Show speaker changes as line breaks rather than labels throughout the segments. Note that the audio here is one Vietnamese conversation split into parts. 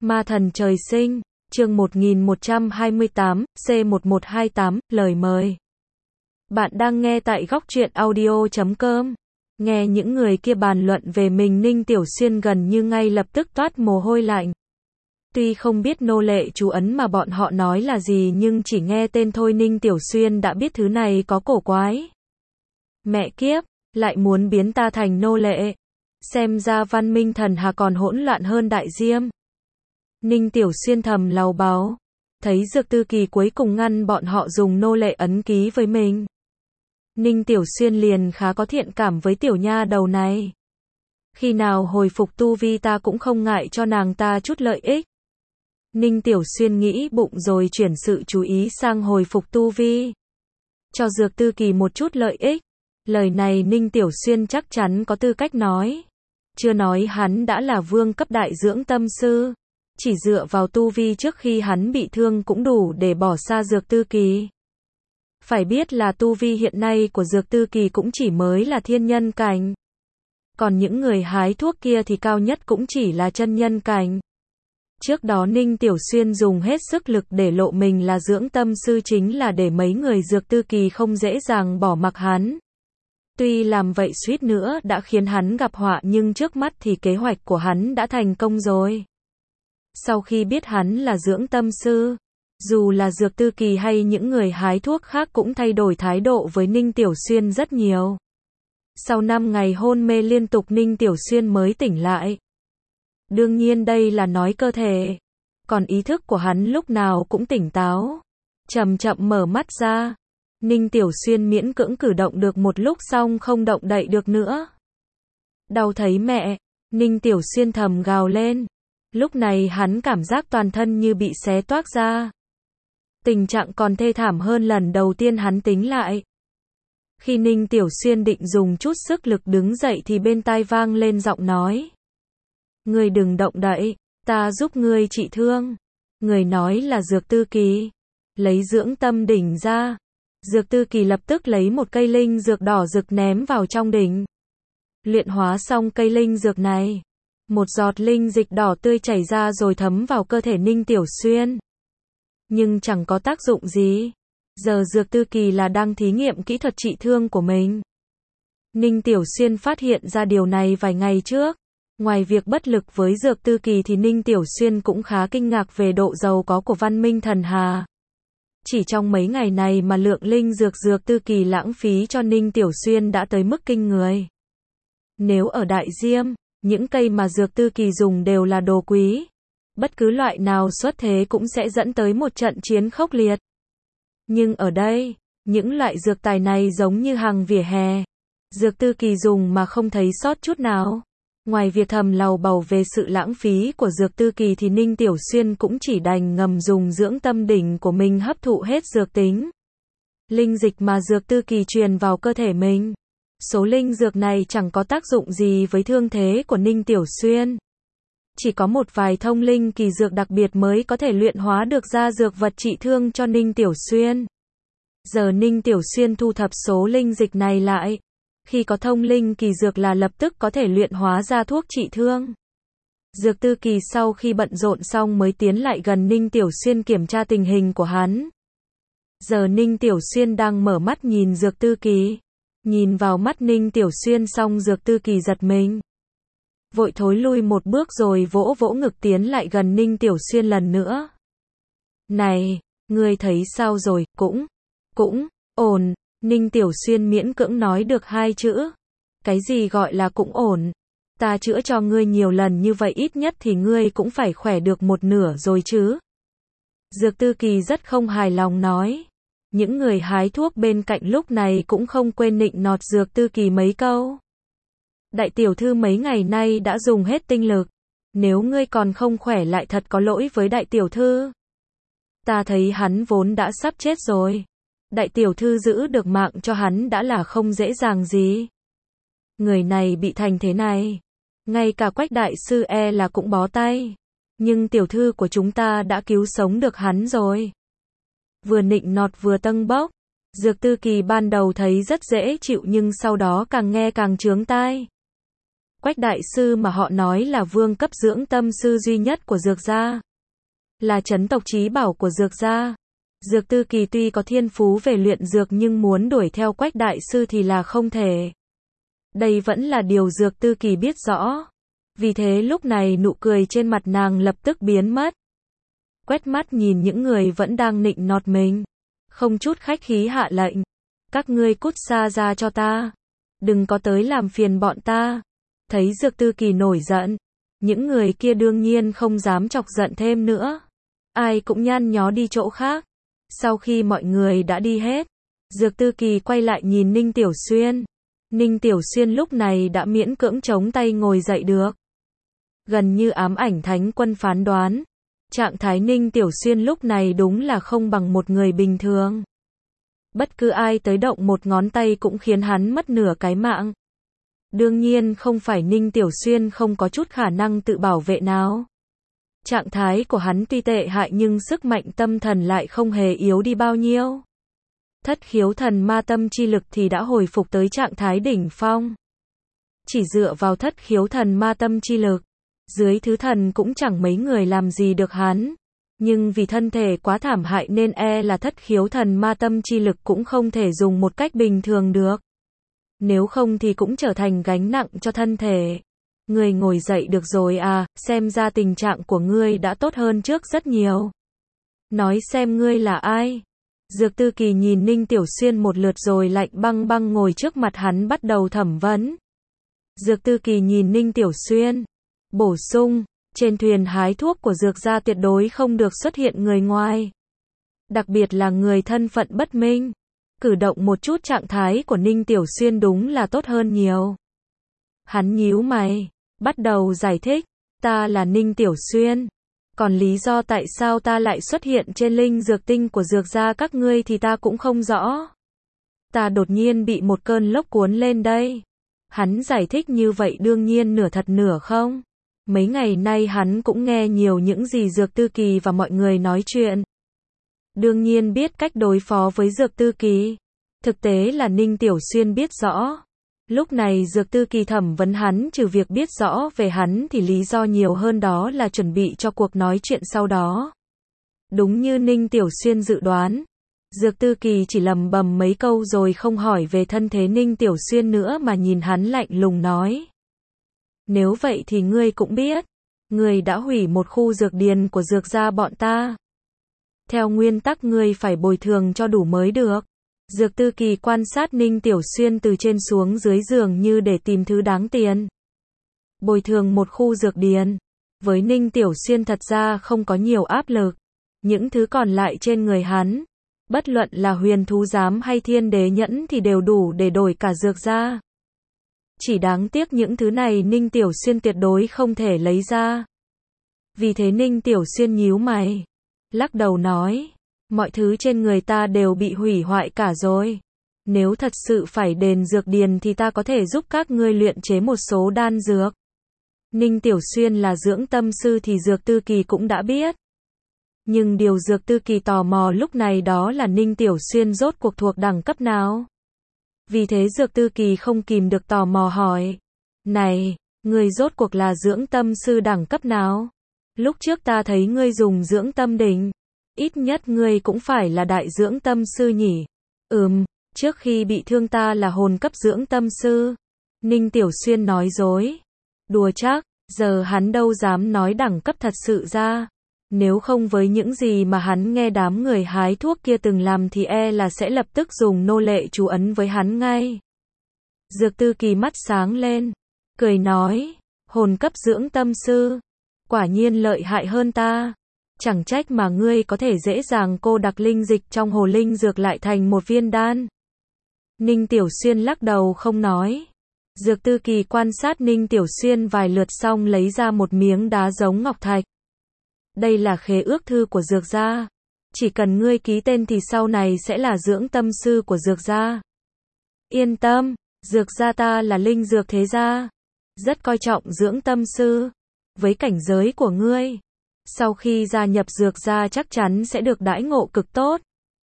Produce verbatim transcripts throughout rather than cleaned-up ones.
Ma thần trời sinh, chương một nghìn một trăm hai mươi tám, C một một hai tám, lời mời. Bạn đang nghe tại góc truyện audio chấm com. Nghe những người kia bàn luận về mình, Ninh Tiểu Xuyên gần như ngay lập tức toát mồ hôi lạnh. Tuy không biết nô lệ chú ấn mà bọn họ nói là gì, nhưng chỉ nghe tên thôi Ninh Tiểu Xuyên đã biết thứ này có cổ quái. Mẹ kiếp, lại muốn biến ta thành nô lệ. Xem ra văn minh thần hà còn hỗn loạn hơn đại diêm. Ninh Tiểu Xuyên thầm lầu báu. Thấy Dược Tư Kỳ cuối cùng ngăn bọn họ dùng nô lệ ấn ký với mình. Ninh Tiểu Xuyên liền khá có thiện cảm với tiểu nha đầu này. Khi nào hồi phục tu vi ta cũng không ngại cho nàng ta chút lợi ích. Ninh Tiểu Xuyên nghĩ bụng rồi chuyển sự chú ý sang hồi phục tu vi. Cho Dược Tư Kỳ một chút lợi ích. Lời này Ninh Tiểu Xuyên chắc chắn có tư cách nói. Chưa nói hắn đã là vương cấp đại dưỡng tâm sư. Chỉ dựa vào tu vi trước khi hắn bị thương cũng đủ để bỏ xa Dược Tư Kỳ. Phải biết là tu vi hiện nay của Dược Tư Kỳ cũng chỉ mới là thiên nhân cảnh. Còn những người hái thuốc kia thì cao nhất cũng chỉ là chân nhân cảnh. Trước đó Ninh Tiểu Xuyên dùng hết sức lực để lộ mình là dưỡng tâm sư chính là để mấy người Dược Tư Kỳ không dễ dàng bỏ mặc hắn. Tuy làm vậy suýt nữa đã khiến hắn gặp họa, nhưng trước mắt thì kế hoạch của hắn đã thành công rồi. Sau khi biết hắn là dưỡng tâm sư, dù là Dược Tư Kỳ hay những người hái thuốc khác cũng thay đổi thái độ với Ninh Tiểu Xuyên rất nhiều. Sau năm ngày hôn mê liên tục, Ninh Tiểu Xuyên mới tỉnh lại. Đương nhiên đây là nói cơ thể, còn ý thức của hắn lúc nào cũng tỉnh táo. Chậm chậm mở mắt ra, Ninh Tiểu Xuyên miễn cưỡng cử động được một lúc xong không động đậy được nữa. Đau thấy mẹ, Ninh Tiểu Xuyên thầm gào lên. Lúc này hắn cảm giác toàn thân như bị xé toác ra. Tình trạng còn thê thảm hơn lần đầu tiên hắn tính lại. Khi Ninh Tiểu Xuyên định dùng chút sức lực đứng dậy thì bên tai vang lên giọng nói. Ngươi đừng động đậy, ta giúp ngươi trị thương. Người nói là Dược Tư Kỳ. Lấy dưỡng tâm đỉnh ra. Dược Tư Kỳ lập tức lấy một cây linh dược đỏ rực ném vào trong đỉnh. Luyện hóa xong cây linh dược này. Một giọt linh dịch đỏ tươi chảy ra rồi thấm vào cơ thể Ninh Tiểu Xuyên. Nhưng chẳng có tác dụng gì. Giờ Dược Tư Kỳ là đang thí nghiệm kỹ thuật trị thương của mình. Ninh Tiểu Xuyên phát hiện ra điều này vài ngày trước. Ngoài việc bất lực với Dược Tư Kỳ thì Ninh Tiểu Xuyên cũng khá kinh ngạc về độ giàu có của văn minh thần hà. Chỉ trong mấy ngày này mà lượng linh dược Dược Tư Kỳ lãng phí cho Ninh Tiểu Xuyên đã tới mức kinh người. Nếu ở Đại Diêm, những cây mà Dược Tư Kỳ dùng đều là đồ quý. Bất cứ loại nào xuất thế cũng sẽ dẫn tới một trận chiến khốc liệt. Nhưng ở đây, những loại dược tài này giống như hàng vỉa hè. Dược Tư Kỳ dùng mà không thấy sót chút nào. Ngoài việc thầm lầu bầu về sự lãng phí của Dược Tư Kỳ thì Ninh Tiểu Xuyên cũng chỉ đành ngầm dùng dưỡng tâm đỉnh của mình hấp thụ hết dược tính. Linh dịch mà Dược Tư Kỳ truyền vào cơ thể mình. Số linh dược này chẳng có tác dụng gì với thương thế của Ninh Tiểu Xuyên. Chỉ có một vài thông linh kỳ dược đặc biệt mới có thể luyện hóa được ra dược vật trị thương cho Ninh Tiểu Xuyên. Giờ Ninh Tiểu Xuyên thu thập số linh dịch này lại. Khi có thông linh kỳ dược là lập tức có thể luyện hóa ra thuốc trị thương. Dược Tư Kỳ sau khi bận rộn xong mới tiến lại gần Ninh Tiểu Xuyên kiểm tra tình hình của hắn. Giờ Ninh Tiểu Xuyên đang mở mắt nhìn Dược Tư Kỳ. Nhìn vào mắt Ninh Tiểu Xuyên xong Dược Tư Kỳ giật mình. Vội thối lui một bước rồi vỗ vỗ ngực tiến lại gần Ninh Tiểu Xuyên lần nữa. Này, ngươi thấy sao rồi, cũng, cũng, ổn. Ninh Tiểu Xuyên miễn cưỡng nói được hai chữ. Cái gì gọi là cũng ổn? Ta chữa cho ngươi nhiều lần như vậy ít nhất thì ngươi cũng phải khỏe được một nửa rồi chứ. Dược Tư Kỳ rất không hài lòng nói. Những người hái thuốc bên cạnh lúc này cũng không quên nịnh nọt Dược Tư Kỳ mấy câu. Đại tiểu thư mấy ngày nay đã dùng hết tinh lực. Nếu ngươi còn không khỏe lại thật có lỗi với đại tiểu thư. Ta thấy hắn vốn đã sắp chết rồi. Đại tiểu thư giữ được mạng cho hắn đã là không dễ dàng gì. Người này bị thành thế này. Ngay cả Quách đại sư e là cũng bó tay. Nhưng tiểu thư của chúng ta đã cứu sống được hắn rồi. Vừa nịnh nọt vừa tâng bốc. Dược Tư Kỳ ban đầu thấy rất dễ chịu nhưng sau đó càng nghe càng chướng tai. Quách đại sư mà họ nói là vương cấp dưỡng tâm sư duy nhất của Dược gia, là trấn tộc chí bảo của Dược gia. Dược Tư Kỳ tuy có thiên phú về luyện dược nhưng muốn đuổi theo Quách đại sư thì là không thể. Đây vẫn là điều Dược Tư Kỳ biết rõ. Vì thế lúc này nụ cười trên mặt nàng lập tức biến mất. Quét mắt nhìn những người vẫn đang nịnh nọt mình, không chút khách khí hạ lệnh. Các ngươi cút xa ra cho ta. Đừng có tới làm phiền bọn ta. Thấy Dược Tư Kỳ nổi giận, những người kia đương nhiên không dám chọc giận thêm nữa. Ai cũng nhăn nhó đi chỗ khác. Sau khi mọi người đã đi hết, Dược Tư Kỳ quay lại nhìn Ninh Tiểu Xuyên. Ninh Tiểu Xuyên lúc này đã miễn cưỡng chống tay ngồi dậy được. Gần như ám ảnh Thánh Quân phán đoán, trạng thái Ninh Tiểu Xuyên lúc này đúng là không bằng một người bình thường. Bất cứ ai tới động một ngón tay cũng khiến hắn mất nửa cái mạng. Đương nhiên không phải Ninh Tiểu Xuyên không có chút khả năng tự bảo vệ nào. Trạng thái của hắn tuy tệ hại nhưng sức mạnh tâm thần lại không hề yếu đi bao nhiêu. Thất khiếu thần ma tâm chi lực thì đã hồi phục tới trạng thái đỉnh phong. Chỉ dựa vào thất khiếu thần ma tâm chi lực, dưới thứ thần cũng chẳng mấy người làm gì được hắn. Nhưng vì thân thể quá thảm hại nên e là thất khiếu thần ma tâm chi lực cũng không thể dùng một cách bình thường được. Nếu không thì cũng trở thành gánh nặng cho thân thể. Ngươi ngồi dậy được rồi à, xem ra tình trạng của ngươi đã tốt hơn trước rất nhiều. Nói xem ngươi là ai? Dược Tư Kỳ nhìn Ninh Tiểu Xuyên một lượt rồi lạnh băng băng ngồi trước mặt hắn bắt đầu thẩm vấn. Dược Tư Kỳ nhìn Ninh Tiểu Xuyên, bổ sung, trên thuyền hái thuốc của Dược gia tuyệt đối không được xuất hiện người ngoài. Đặc biệt là người thân phận bất minh. Cử động một chút trạng thái của Ninh Tiểu Xuyên đúng là tốt hơn nhiều. Hắn nhíu mày, bắt đầu giải thích, ta là Ninh Tiểu Xuyên. Còn lý do tại sao ta lại xuất hiện trên linh dược tinh của Dược gia các ngươi thì ta cũng không rõ. Ta đột nhiên bị một cơn lốc cuốn lên đây. Hắn giải thích như vậy đương nhiên nửa thật nửa không. Mấy ngày nay hắn cũng nghe nhiều những gì Dược Tư Kỳ và mọi người nói chuyện. Đương nhiên biết cách đối phó với Dược Tư Kỳ. Thực tế là Ninh Tiểu Xuyên biết rõ. Lúc này Dược Tư Kỳ thẩm vấn hắn trừ việc biết rõ về hắn thì lý do nhiều hơn đó là chuẩn bị cho cuộc nói chuyện sau đó. Đúng như Ninh Tiểu Xuyên dự đoán, Dược Tư Kỳ chỉ lầm bầm mấy câu rồi không hỏi về thân thế Ninh Tiểu Xuyên nữa mà nhìn hắn lạnh lùng nói. Nếu vậy thì ngươi cũng biết, ngươi đã hủy một khu dược điền của Dược gia bọn ta. Theo nguyên tắc ngươi phải bồi thường cho đủ mới được. Dược Tư Kỳ quan sát Ninh Tiểu Xuyên từ trên xuống dưới giường như để tìm thứ đáng tiền. Bồi thường một khu dược điền. Với Ninh Tiểu Xuyên thật ra không có nhiều áp lực. Những thứ còn lại trên người hắn, bất luận là huyền thú giám hay thiên đế nhẫn thì đều đủ để đổi cả Dược gia. Chỉ đáng tiếc những thứ này Ninh Tiểu Xuyên tuyệt đối không thể lấy ra. Vì thế Ninh Tiểu Xuyên nhíu mày, lắc đầu nói, mọi thứ trên người ta đều bị hủy hoại cả rồi. Nếu thật sự phải đền dược điền thì ta có thể giúp các ngươi luyện chế một số đan dược. Ninh Tiểu Xuyên là dưỡng tâm sư thì Dược Tư Kỳ cũng đã biết. Nhưng điều Dược Tư Kỳ tò mò lúc này đó là Ninh Tiểu Xuyên rốt cuộc thuộc đẳng cấp nào. Vì thế Dược Tư Kỳ không kìm được tò mò hỏi. Này, ngươi rốt cuộc là dưỡng tâm sư đẳng cấp nào? Lúc trước ta thấy ngươi dùng dưỡng tâm đỉnh. Ít nhất ngươi cũng phải là đại dưỡng tâm sư nhỉ? Ừm, trước khi bị thương ta là hồn cấp dưỡng tâm sư. Ninh Tiểu Xuyên nói dối. Đùa chắc, giờ hắn đâu dám nói đẳng cấp thật sự ra. Nếu không với những gì mà hắn nghe đám người hái thuốc kia từng làm thì e là sẽ lập tức dùng nô lệ chú ấn với hắn ngay. Dược Tư Kỳ mắt sáng lên, cười nói, hồn cấp dưỡng tâm sư, quả nhiên lợi hại hơn ta. Chẳng trách mà ngươi có thể dễ dàng cô đặc linh dịch trong hồ linh dược lại thành một viên đan. Ninh Tiểu Xuyên lắc đầu không nói. Dược Tư Kỳ quan sát Ninh Tiểu Xuyên vài lượt xong lấy ra một miếng đá giống ngọc thạch. Đây là khế ước thư của Dược gia. Chỉ cần ngươi ký tên thì sau này sẽ là dưỡng tâm sư của Dược gia. Yên tâm, Dược gia ta là linh dược thế gia. Rất coi trọng dưỡng tâm sư. Với cảnh giới của ngươi, sau khi gia nhập Dược gia chắc chắn sẽ được đãi ngộ cực tốt.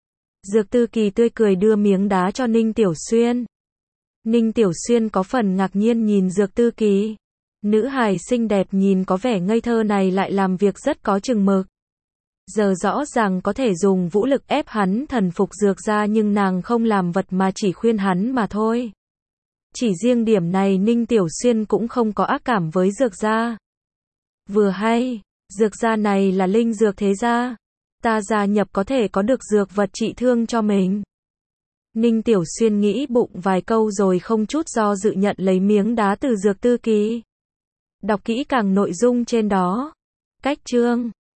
Dược Tư Kỳ tươi cười đưa miếng đá cho Ninh Tiểu Xuyên. Ninh Tiểu Xuyên có phần ngạc nhiên nhìn Dược Tư Kỳ. Nữ hài xinh đẹp nhìn có vẻ ngây thơ này lại làm việc rất có chừng mực. Giờ rõ ràng có thể dùng vũ lực ép hắn thần phục Dược gia nhưng nàng không làm vật mà chỉ khuyên hắn mà thôi. Chỉ riêng điểm này Ninh Tiểu Xuyên cũng không có ác cảm với Dược gia. Vừa hay, Dược gia này là linh dược thế gia. Ta gia nhập có thể có được dược vật trị thương cho mình. Ninh Tiểu Xuyên nghĩ bụng vài câu rồi không chút do dự nhận lấy miếng đá từ dược tư ký. Đọc kỹ càng nội dung trên đó. Cách chương